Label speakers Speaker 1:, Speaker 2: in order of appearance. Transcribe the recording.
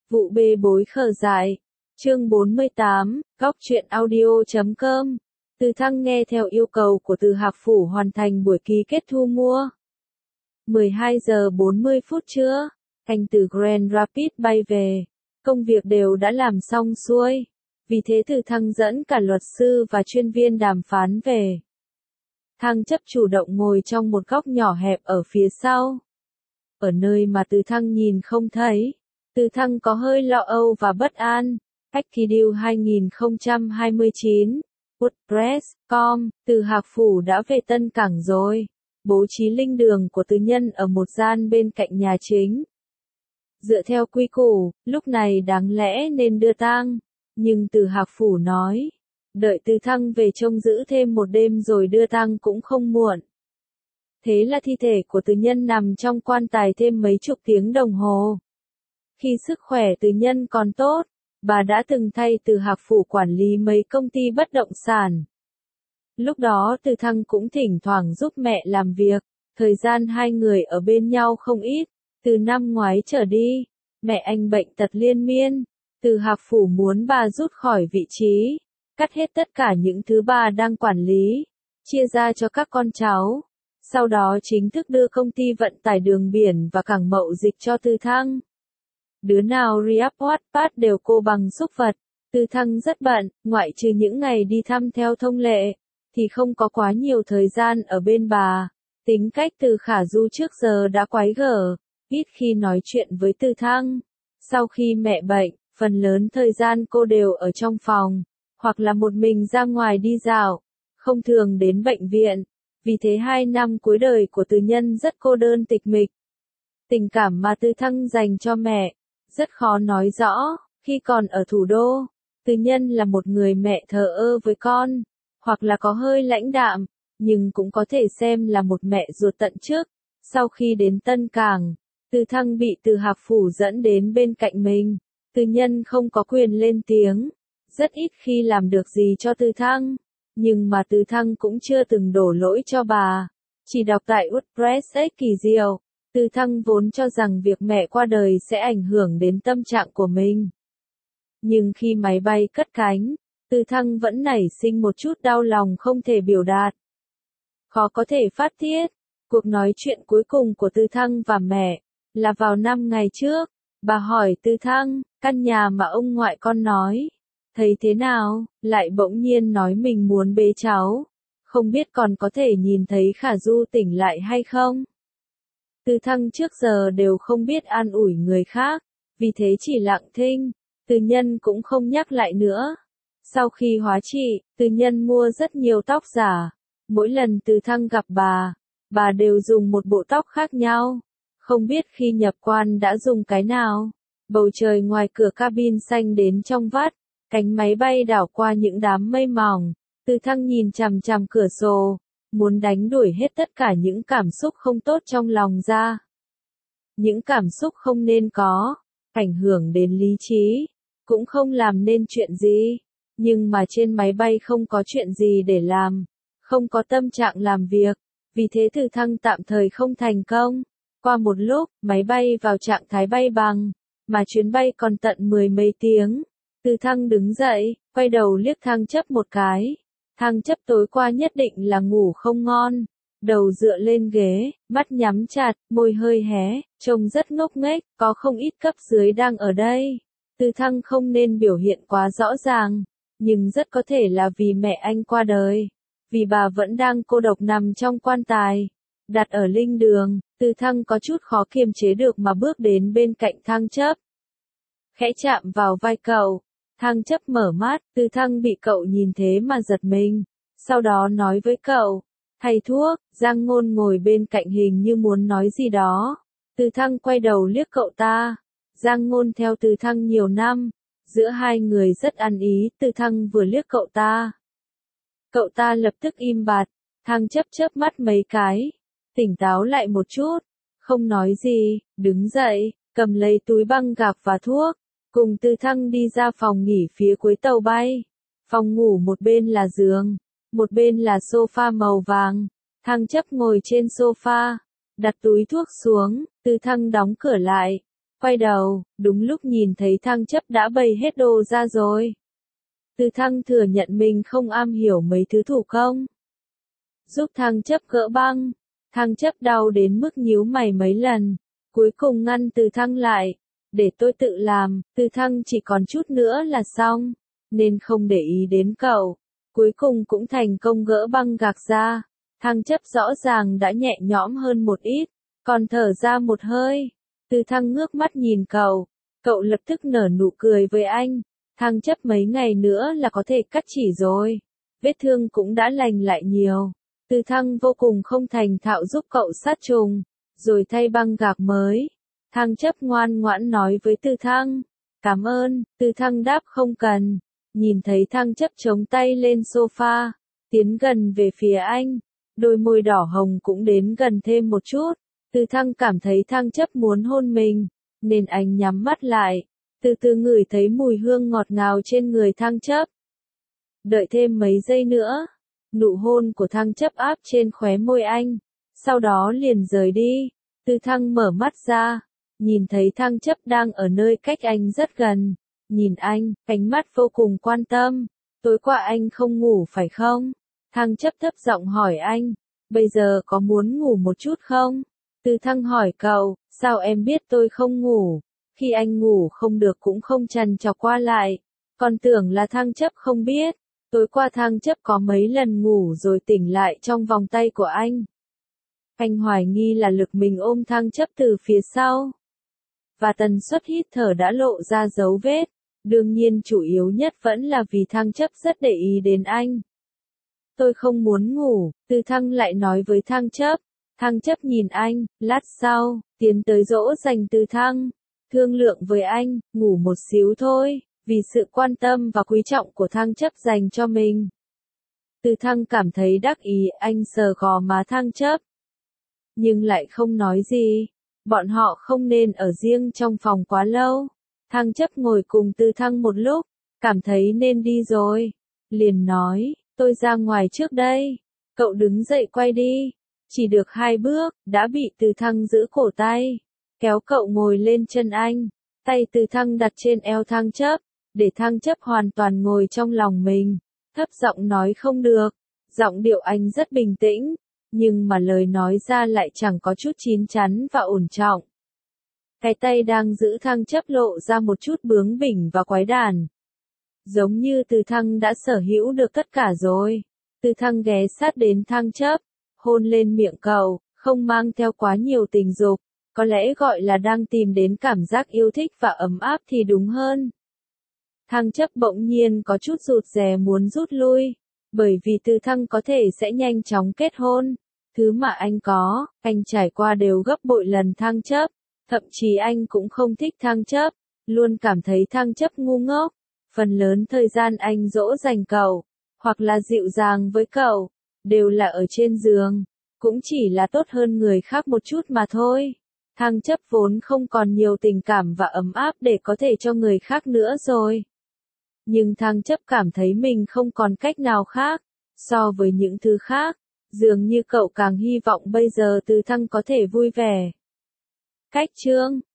Speaker 1: Vụ bê bối khờ dại. Chương 48, góc truyện audio.com. Từ Thăng nghe theo yêu cầu của Từ Hạc Phủ hoàn thành buổi ký kết thu mua. 12 giờ 40 phút trưa, anh từ Grand Rapids bay về. Công việc đều đã làm xong xuôi. Vì thế Từ Thăng dẫn cả luật sư và chuyên viên đàm phán về. Thăng chấp chủ động ngồi trong một góc nhỏ hẹp ở phía sau. Ở nơi mà Từ Thăng nhìn không thấy, Từ Thăng có hơi lo âu và bất an. Hackkydeal 2029, WordPress.com, Từ Hạc Phủ đã về Tân Cảng rồi. Bố trí linh đường của Từ Nhân ở một gian bên cạnh nhà chính. Dựa theo quy củ, lúc này đáng lẽ nên đưa tang, nhưng Từ Hạc Phủ nói, đợi Từ Thăng về trông giữ thêm một đêm rồi đưa tang cũng không muộn. Thế là thi thể của Từ Nhân nằm trong quan tài thêm mấy chục tiếng đồng hồ. Khi sức khỏe Từ Nhân còn tốt, bà đã từng thay Từ Hạc Phủ quản lý mấy công ty bất động sản. Lúc đó Từ Thăng cũng thỉnh thoảng giúp mẹ làm việc, thời gian hai người ở bên nhau không ít. Từ năm ngoái trở đi, mẹ anh bệnh tật liên miên, Từ Hạc Phủ muốn bà rút khỏi vị trí, cắt hết tất cả những thứ bà đang quản lý, chia ra cho các con cháu. Sau đó chính thức đưa công ty vận tải đường biển và cảng mậu dịch cho Từ Thăng. Đứa nào Wattpad đều cô bằng xúc vật. Từ Thăng rất bận, ngoại trừ những ngày đi thăm theo thông lệ, thì không có quá nhiều thời gian ở bên bà. Tính cách Từ Khả Du trước giờ đã quái gở, ít khi nói chuyện với Từ Thăng. Sau khi mẹ bệnh, phần lớn thời gian cô đều ở trong phòng, hoặc là một mình ra ngoài đi dạo, không thường đến bệnh viện. Vì thế 2 năm cuối đời của Từ Nhân rất cô đơn tịch mịch. Tình cảm mà Từ Thăng dành cho mẹ, rất khó nói rõ. Khi còn ở thủ đô, Từ Nhân là một người mẹ thờ ơ với con, hoặc là có hơi lãnh đạm, nhưng cũng có thể xem là một mẹ ruột tận chức. Sau khi đến Tân Cảng, Từ Thăng bị Từ Hạc Phủ dẫn đến bên cạnh mình. Từ Nhân không có quyền lên tiếng, rất ít khi làm được gì cho Từ Thăng. Nhưng mà Từ Thăng cũng chưa từng đổ lỗi cho bà. Chỉ đọc tại WordPress kỳ diệu, Từ Thăng vốn cho rằng việc mẹ qua đời sẽ ảnh hưởng đến tâm trạng của mình. Nhưng khi máy bay cất cánh, Từ Thăng vẫn nảy sinh một chút đau lòng không thể biểu đạt. Khó có thể phát tiết. Cuộc nói chuyện cuối cùng của Từ Thăng và mẹ là vào 5 ngày trước. Bà hỏi Từ Thăng, căn nhà mà ông ngoại con nói, thấy thế nào, lại bỗng nhiên nói mình muốn bế cháu. Không biết còn có thể nhìn thấy Khả Du tỉnh lại hay không? Từ Thăng trước giờ đều không biết an ủi người khác, vì thế chỉ lặng thinh. Từ Nhân cũng không nhắc lại nữa. Sau khi hóa trị, Từ Nhân mua rất nhiều tóc giả. Mỗi lần Từ Thăng gặp bà đều dùng một bộ tóc khác nhau. Không biết khi nhập quan đã dùng cái nào. Bầu trời ngoài cửa cabin xanh đến trong vắt, cánh máy bay đảo qua những đám mây mỏng. Từ Thăng nhìn chằm chằm cửa sổ, muốn đánh đuổi hết tất cả những cảm xúc không tốt trong lòng ra. Những cảm xúc không nên có, ảnh hưởng đến lý trí, cũng không làm nên chuyện gì. Nhưng mà trên máy bay không có chuyện gì để làm, không có tâm trạng làm việc, vì thế Từ Thăng tạm thời không thành công. Qua một lúc, máy bay vào trạng thái bay bằng, mà chuyến bay còn tận 10 mấy tiếng. Từ Thăng đứng dậy, quay đầu liếc Thăng Chấp một cái. Thăng Chấp tối qua nhất định là ngủ không ngon, đầu dựa lên ghế, mắt nhắm chặt, môi hơi hé, trông rất ngốc nghếch, có không ít cấp dưới đang ở đây. Từ Thăng không nên biểu hiện quá rõ ràng, nhưng rất có thể là vì mẹ anh qua đời, vì bà vẫn đang cô độc nằm trong quan tài, đặt ở linh đường. Từ Thăng có chút khó kiềm chế được mà bước đến bên cạnh Thăng Chấp. Khẽ chạm vào vai cậu, Thăng Chấp mở mắt, Từ Thăng bị cậu nhìn thế mà giật mình, sau đó nói với cậu, thầy thuốc. Giang Ngôn ngồi bên cạnh hình như muốn nói gì đó. Từ Thăng quay đầu liếc cậu ta. Giang Ngôn theo Từ Thăng nhiều năm, giữa hai người rất ăn ý. Từ Thăng vừa liếc cậu ta lập tức im bặt. Thăng Chấp chớp mắt mấy cái, tỉnh táo lại một chút, không nói gì, đứng dậy, cầm lấy túi băng gạc và thuốc, cùng Từ Thăng đi ra phòng nghỉ phía cuối tàu bay. Phòng ngủ một bên là giường, một bên là sofa màu vàng. Thăng Chấp ngồi trên sofa, đặt túi thuốc xuống. Từ Thăng đóng cửa lại, Quay đầu, đúng lúc nhìn thấy Thăng Chấp đã bày hết đồ ra rồi. Từ Thăng thừa nhận mình không am hiểu mấy thứ thủ công. Giúp Thăng Chấp gỡ băng. Thăng Chấp đau đến mức nhíu mày mấy lần. Cuối cùng ngăn Từ Thăng lại. Để tôi tự làm, Từ Thăng chỉ còn chút nữa là xong. Nên không để ý đến cậu. Cuối cùng cũng thành công gỡ băng gạc ra. Thăng Chấp rõ ràng đã nhẹ nhõm hơn một ít. Còn thở ra một hơi. Từ Thăng ngước mắt nhìn cậu. Cậu lập tức nở nụ cười với anh. Thăng Chấp mấy ngày nữa là có thể cắt chỉ rồi. Vết thương cũng đã lành lại nhiều. Từ Thăng vô cùng không thành thạo giúp cậu sát trùng. Rồi thay băng gạc mới. Thăng Chấp ngoan ngoãn nói với Từ Thăng. Cảm ơn, Từ Thăng đáp không cần. Nhìn thấy Thăng Chấp chống tay lên sofa. Tiến gần về phía anh. Đôi môi đỏ hồng cũng đến gần thêm một chút. Từ Thăng cảm thấy Thăng Chấp muốn hôn mình. Nên anh nhắm mắt lại. Từ từ ngửi thấy mùi hương ngọt ngào trên người Thăng Chấp. Đợi thêm mấy giây nữa. Nụ hôn của Thăng Chấp áp trên khóe môi anh. Sau đó liền rời đi. Từ Thăng mở mắt ra. Nhìn thấy Thăng Chấp đang ở nơi cách anh rất gần. Nhìn anh, ánh mắt vô cùng quan tâm. Tối qua anh không ngủ phải không? Thăng Chấp thấp giọng hỏi anh. Bây giờ có muốn ngủ một chút không? Từ Thăng hỏi cậu, sao em biết tôi không ngủ? Khi anh ngủ không được cũng không trằn trọc qua lại. Còn tưởng là Thăng Chấp không biết. Tối qua Thăng Chấp có mấy lần ngủ rồi tỉnh lại trong vòng tay của anh. Anh hoài nghi là lực mình ôm Thăng Chấp từ phía sau. Và tần suất hít thở đã lộ ra dấu vết. Đương nhiên chủ yếu nhất vẫn là vì Thăng Chấp rất để ý đến anh. Tôi không muốn ngủ, Từ Thăng lại nói với Thăng Chấp. Thăng Chấp nhìn anh, lát sau, tiến tới dỗ dành Từ Thăng. Thương lượng với anh, ngủ một xíu thôi, vì sự quan tâm và quý trọng của Thăng Chấp dành cho mình. Từ Thăng cảm thấy đắc ý, anh sờ gò má Thăng Chấp. Nhưng lại không nói gì. Bọn họ không nên ở riêng trong phòng quá lâu. Thăng Chấp ngồi cùng Từ Thăng một lúc, cảm thấy nên đi rồi. Liền nói, tôi ra ngoài trước đây. Cậu đứng dậy quay đi. Chỉ được 2 bước, đã bị Từ Thăng giữ cổ tay. Kéo cậu ngồi lên chân anh. Tay Từ Thăng đặt trên eo Thăng Chấp. Để Thăng Chấp hoàn toàn ngồi trong lòng mình. Thấp giọng nói không được. Giọng điệu anh rất bình tĩnh. Nhưng mà lời nói ra lại chẳng có chút chín chắn và ổn trọng. Cái tay đang giữ Thăng Chấp lộ ra một chút bướng bỉnh và quái đản. Giống như Từ Thăng đã sở hữu được tất cả rồi. Từ Thăng ghé sát đến Thăng Chấp. Hôn lên miệng cậu, không mang theo quá nhiều tình dục. Có lẽ gọi là đang tìm đến cảm giác yêu thích và ấm áp thì đúng hơn. Thăng Chấp bỗng nhiên có chút rụt rè muốn rút lui. Bởi vì Từ Thăng có thể sẽ nhanh chóng kết hôn. Thứ mà anh có, anh trải qua đều gấp bội lần Thăng Chấp. Thậm chí anh cũng không thích Thăng Chấp. Luôn cảm thấy Thăng Chấp ngu ngốc. Phần lớn thời gian anh dỗ dành cậu. Hoặc là dịu dàng với cậu. Đều là ở trên giường. Cũng chỉ là tốt hơn người khác một chút mà thôi. Thăng Chấp vốn không còn nhiều tình cảm và ấm áp để có thể cho người khác nữa rồi. Nhưng Thăng Chấp cảm thấy mình không còn cách nào khác. So với những thứ khác, dường như cậu càng hy vọng bây giờ Từ Thăng có thể vui vẻ. Cách chương